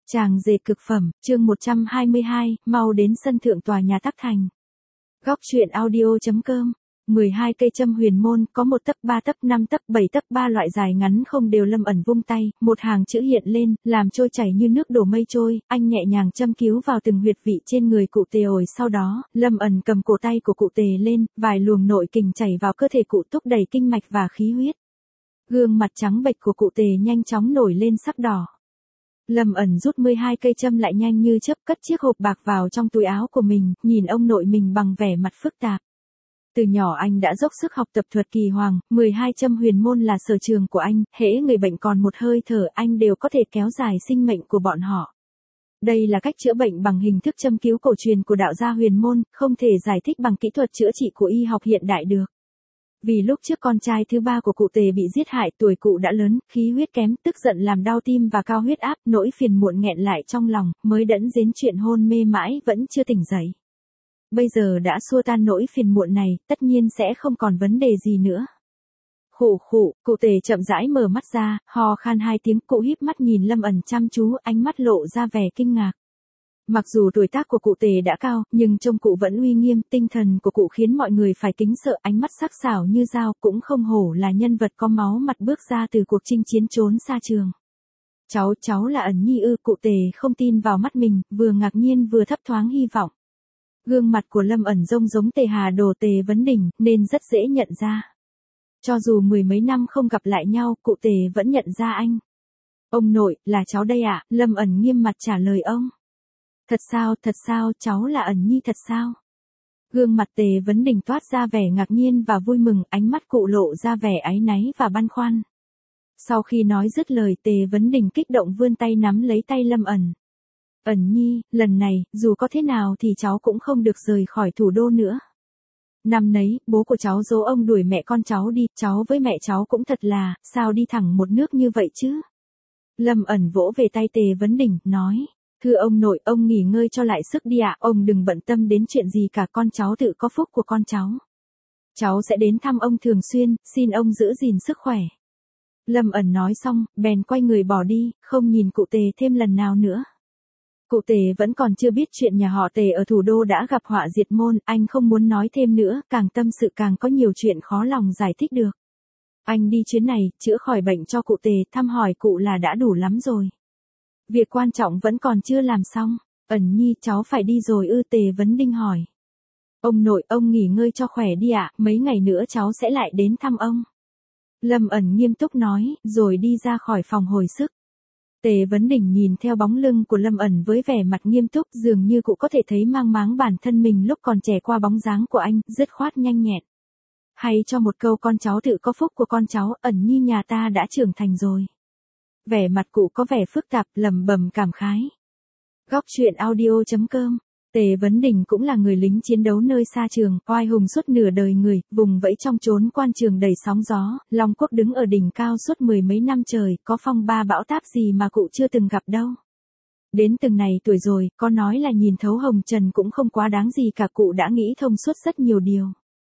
Tràng dề cực phẩm, chương 122, mau đến sân thượng tòa nhà Tắc Thành. Góc truyện audio.com 12 cây châm huyền môn, có 1 tấc, 3 tấc, 5 tấc, 7 tấc, 3 loại dài ngắn không đều. Lâm Ẩn vung tay, một hàng chữ hiện lên, làm trôi chảy như nước đổ mây trôi, anh nhẹ nhàng châm cứu vào từng huyệt vị trên người cụ Tề ổi. Sau đó, Lâm Ẩn cầm cổ tay của cụ Tề lên, vài luồng nội kình chảy vào cơ thể cụ, thúc đẩy kinh mạch và khí huyết. Gương mặt trắng bệch của cụ Tề nhanh chóng nổi lên sắc đỏ. Lâm Ẩn rút 12 cây châm lại nhanh như chớp, cất chiếc hộp bạc vào trong túi áo của mình, nhìn ông nội mình bằng vẻ mặt phức tạp. Từ nhỏ anh đã dốc sức học tập thuật kỳ hoàng, 12 châm huyền môn là sở trường của anh, hễ người bệnh còn một hơi thở anh đều có thể kéo dài sinh mệnh của bọn họ. Đây là cách chữa bệnh bằng hình thức châm cứu cổ truyền của đạo gia huyền môn, không thể giải thích bằng kỹ thuật chữa trị của y học hiện đại được. Vì lúc trước con trai thứ 3 của cụ Tề bị giết hại, tuổi cụ đã lớn, khí huyết kém, tức giận làm đau tim và cao huyết áp, nỗi phiền muộn nghẹn lại trong lòng, mới đẫn đến chuyện hôn mê mãi vẫn chưa tỉnh dậy. Bây giờ đã xua tan nỗi phiền muộn này, tất nhiên sẽ không còn vấn đề gì nữa. Khụ khụ, cụ Tề chậm rãi mở mắt ra, ho khan 2 tiếng, cụ híp mắt nhìn Lâm Ẩn chăm chú, ánh mắt lộ ra vẻ kinh ngạc. Mặc dù tuổi tác của cụ Tề đã cao, nhưng trông cụ vẫn uy nghiêm, tinh thần của cụ khiến mọi người phải kính sợ, ánh mắt sắc sảo như dao, cũng không hổ là nhân vật có máu mặt bước ra từ cuộc chinh chiến trốn xa trường. Cháu là Ẩn Nhi ư? Cụ Tề không tin vào mắt mình, vừa ngạc nhiên vừa thấp thoáng hy vọng. Gương mặt của Lâm Ẩn giống Tề Hà Đồ Tề Vấn Đỉnh, nên rất dễ nhận ra. Cho dù 10 mấy năm không gặp lại nhau, cụ Tề vẫn nhận ra anh. Ông nội, là cháu đây ạ, Lâm Ẩn nghiêm mặt trả lời ông. Thật sao, cháu là Ẩn Nhi thật sao? Gương mặt Tề Vấn Đỉnh toát ra vẻ ngạc nhiên và vui mừng, ánh mắt cụ lộ ra vẻ áy náy và băn khoăn. Sau khi nói dứt lời, Tề Vấn Đỉnh kích động vươn tay nắm lấy tay Lâm Ẩn. Ẩn Nhi, lần này, dù có thế nào thì cháu cũng không được rời khỏi thủ đô nữa. Năm nấy, bố của cháu dỗ ông đuổi mẹ con cháu đi, cháu với mẹ cháu cũng thật là, sao đi thẳng một nước như vậy chứ? Lâm Ẩn vỗ về tay Tề Vấn Đỉnh, nói. Thưa ông nội, ông nghỉ ngơi cho lại sức đi ạ, ông đừng bận tâm đến chuyện gì cả, con cháu tự có phúc của con cháu. Cháu sẽ đến thăm ông thường xuyên, xin ông giữ gìn sức khỏe. Lâm Ẩn nói xong, bèn quay người bỏ đi, không nhìn cụ Tề thêm lần nào nữa. Cụ Tề vẫn còn chưa biết chuyện nhà họ Tề ở thủ đô đã gặp họa diệt môn, anh không muốn nói thêm nữa, càng tâm sự càng có nhiều chuyện khó lòng giải thích được. Anh đi chuyến này, chữa khỏi bệnh cho cụ Tề, thăm hỏi cụ là đã đủ lắm rồi. Việc quan trọng vẫn còn chưa làm xong. Ẩn Nhi, cháu phải đi rồi ư? Tề Vấn Đinh hỏi. Ông nội, ông nghỉ ngơi cho khỏe đi ạ, mấy ngày nữa cháu sẽ lại đến thăm ông. Lâm Ẩn nghiêm túc nói, rồi đi ra khỏi phòng hồi sức. Tề Vấn Đỉnh nhìn theo bóng lưng của Lâm Ẩn với vẻ mặt nghiêm túc, dường như cụ có thể thấy mang máng bản thân mình lúc còn trẻ qua bóng dáng của anh, dứt khoát nhanh nhẹn. Hay cho một câu con cháu tự có phúc của con cháu, Ẩn Nhi nhà ta đã trưởng thành rồi. Vẻ mặt cụ có vẻ phức tạp, lẩm bẩm cảm khái. Góc truyện audio.com Tề Vấn Đỉnh cũng là người lính chiến đấu nơi xa trường, oai hùng suốt nửa đời người, vùng vẫy trong chốn quan trường đầy sóng gió, Long Quốc đứng ở đỉnh cao suốt 10 mấy năm trời, có phong ba bão táp gì mà cụ chưa từng gặp đâu. Đến từng này tuổi rồi, có nói là nhìn thấu hồng trần cũng không quá đáng gì cả, cụ đã nghĩ thông suốt rất nhiều điều.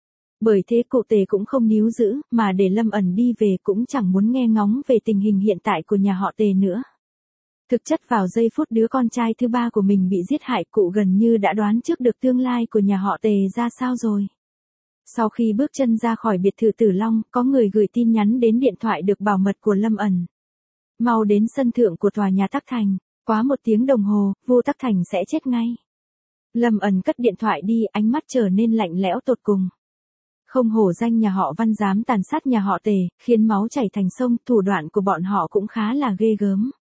Bởi thế cụ Tề cũng không níu giữ, mà để Lâm Ẩn đi về, cũng chẳng muốn nghe ngóng về tình hình hiện tại của nhà họ Tề nữa. Thực chất vào giây phút đứa con trai thứ 3 của mình bị giết hại, cụ gần như đã đoán trước được tương lai của nhà họ Tề ra sao rồi. Sau khi bước chân ra khỏi biệt thự Tử Long, có người gửi tin nhắn đến điện thoại được bảo mật của Lâm Ẩn. Mau đến sân thượng của tòa nhà Tắc Thành, quá 1 tiếng đồng hồ, vua Tắc Thành sẽ chết ngay. Lâm Ẩn cất điện thoại đi, ánh mắt trở nên lạnh lẽo tột cùng. Không hổ danh nhà họ Văn dám tàn sát nhà họ Tề, khiến máu chảy thành sông, thủ đoạn của bọn họ cũng khá là ghê gớm.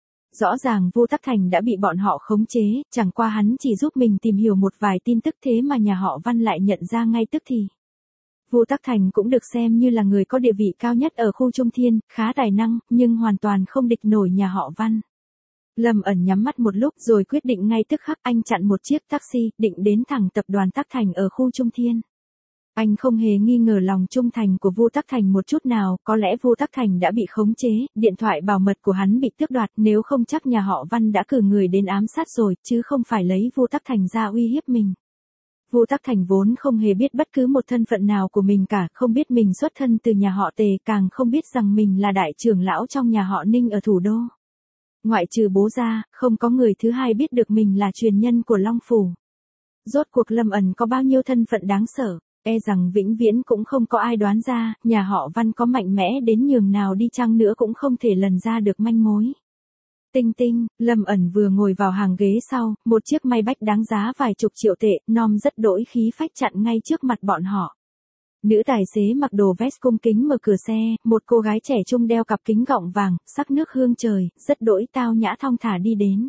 Rõ ràng vua Tắc Thành đã bị bọn họ khống chế, chẳng qua hắn chỉ giúp mình tìm hiểu một vài tin tức, thế mà nhà họ Văn lại nhận ra ngay tức thì. Vua Tắc Thành cũng được xem như là người có địa vị cao nhất ở khu Trung Thiên, khá tài năng, nhưng hoàn toàn không địch nổi nhà họ Văn. Lâm Ẩn nhắm mắt một lúc rồi quyết định ngay tức khắc, anh chặn một chiếc taxi, định đến thẳng tập đoàn Tắc Thành ở khu Trung Thiên. Anh không hề nghi ngờ lòng trung thành của vua Tắc Thành một chút nào, có lẽ vua Tắc Thành đã bị khống chế, điện thoại bảo mật của hắn bị tước đoạt, nếu không chắc nhà họ Văn đã cử người đến ám sát rồi, chứ không phải lấy vua Tắc Thành ra uy hiếp mình. Vua Tắc Thành vốn không hề biết bất cứ một thân phận nào của mình cả, không biết mình xuất thân từ nhà họ Tề, càng không biết rằng mình là đại trưởng lão trong nhà họ Ninh ở thủ đô. Ngoại trừ bố ra, không có người thứ hai biết được mình là truyền nhân của Long Phủ. Rốt cuộc Lâm ẩn có bao nhiêu thân phận đáng sợ, e rằng vĩnh viễn cũng không có ai đoán ra, nhà họ Văn có mạnh mẽ đến nhường nào đi chăng nữa cũng không thể lần ra được manh mối. Tinh tinh, Lâm ẩn vừa ngồi vào hàng ghế sau, một chiếc may bách đáng giá vài chục triệu tệ, nom rất đỗi khí phách chặn ngay trước mặt bọn họ. Nữ tài xế mặc đồ vest cung kính mở cửa xe, một cô gái trẻ trung đeo cặp kính gọng vàng, sắc nước hương trời, rất đỗi tao nhã thong thả đi đến.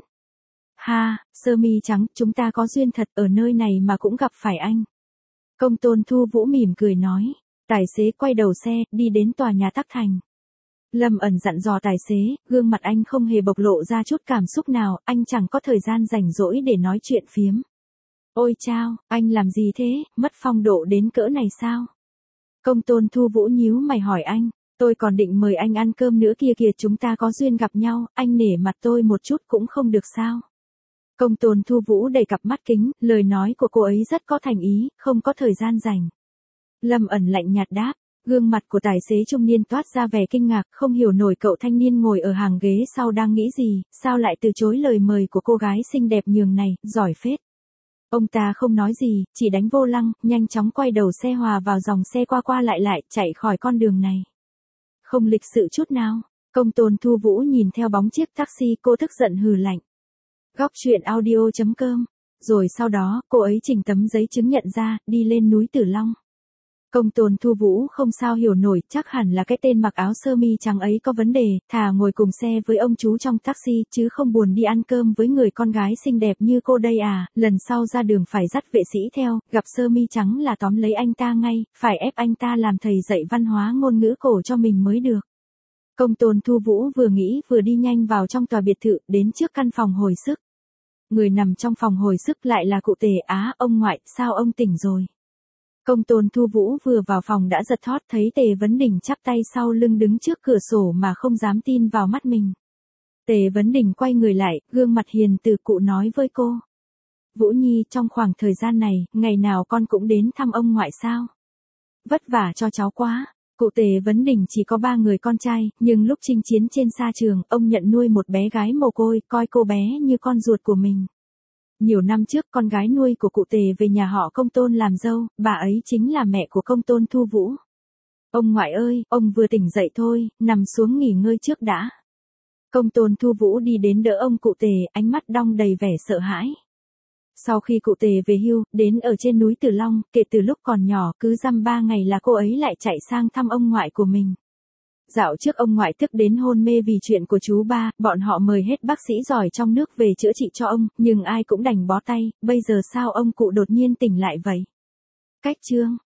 Ha, sơ mi trắng, chúng ta có duyên thật, ở nơi này mà cũng gặp phải anh. Công tôn Thu Vũ mỉm cười nói. Tài xế quay đầu xe, đi đến tòa nhà Tắc Thành. Lâm ẩn dặn dò tài xế, gương mặt anh không hề bộc lộ ra chút cảm xúc nào, anh chẳng có thời gian rảnh rỗi để nói chuyện phiếm. Ôi chao, anh làm gì thế, mất phong độ đến cỡ này sao? Công tôn Thu Vũ nhíu mày hỏi anh, tôi còn định mời anh ăn cơm nữa kia kìa, chúng ta có duyên gặp nhau, anh nể mặt tôi một chút cũng không được sao? Công tôn Thu Vũ đầy cặp mắt kính, lời nói của cô ấy rất có thành ý, không có thời gian rảnh. Lâm ẩn lạnh nhạt đáp, gương mặt của tài xế trung niên toát ra vẻ kinh ngạc, không hiểu nổi cậu thanh niên ngồi ở hàng ghế sau đang nghĩ gì, sao lại từ chối lời mời của cô gái xinh đẹp nhường này, giỏi phết. Ông ta không nói gì, chỉ đánh vô lăng, nhanh chóng quay đầu xe hòa vào dòng xe qua qua lại, chạy khỏi con đường này. Không lịch sự chút nào, công tôn Thu Vũ nhìn theo bóng chiếc taxi, cô tức giận hừ lạnh. Góc truyện audio.com. Rồi sau đó, cô ấy trình tấm giấy chứng nhận ra, đi lên núi Tử Long. Công tôn Thu Vũ không sao hiểu nổi, chắc hẳn là cái tên mặc áo sơ mi trắng ấy có vấn đề, thà ngồi cùng xe với ông chú trong taxi, chứ không buồn đi ăn cơm với người con gái xinh đẹp như cô đây à, lần sau ra đường phải dắt vệ sĩ theo, gặp sơ mi trắng là tóm lấy anh ta ngay, phải ép anh ta làm thầy dạy văn hóa ngôn ngữ cổ cho mình mới được. Công tôn Thu Vũ vừa nghĩ vừa đi nhanh vào trong tòa biệt thự, đến trước căn phòng hồi sức. Người nằm trong phòng hồi sức lại là cụ Tề. Á, ông ngoại, sao ông tỉnh rồi? Công tôn Thu Vũ vừa vào phòng đã giật thót, thấy Tề Vấn Đình chắp tay sau lưng đứng trước cửa sổ mà không dám tin vào mắt mình. Tề Vấn Đình quay người lại, gương mặt hiền từ, cụ nói với cô. Vũ Nhi, trong khoảng thời gian này, ngày nào con cũng đến thăm ông ngoại sao? Vất vả cho cháu quá. Cụ Tề Vấn Đình chỉ có 3 người con trai, nhưng lúc chinh chiến trên sa trường, ông nhận nuôi một bé gái mồ côi, coi cô bé như con ruột của mình. Nhiều năm trước, con gái nuôi của cụ Tề về nhà họ Công Tôn làm dâu, bà ấy chính là mẹ của Công Tôn Thu Vũ. Ông ngoại ơi, ông vừa tỉnh dậy thôi, nằm xuống nghỉ ngơi trước đã. Công Tôn Thu Vũ đi đến đỡ ông cụ Tề, ánh mắt đong đầy vẻ sợ hãi. Sau khi cụ Tề về hưu, đến ở trên núi Tử Long, kể từ lúc còn nhỏ, cứ dăm 3 ngày là cô ấy lại chạy sang thăm ông ngoại của mình. Dạo trước ông ngoại tức đến hôn mê vì chuyện của chú ba, bọn họ mời hết bác sĩ giỏi trong nước về chữa trị cho ông, nhưng ai cũng đành bó tay, bây giờ sao ông cụ đột nhiên tỉnh lại vậy? Cách chương.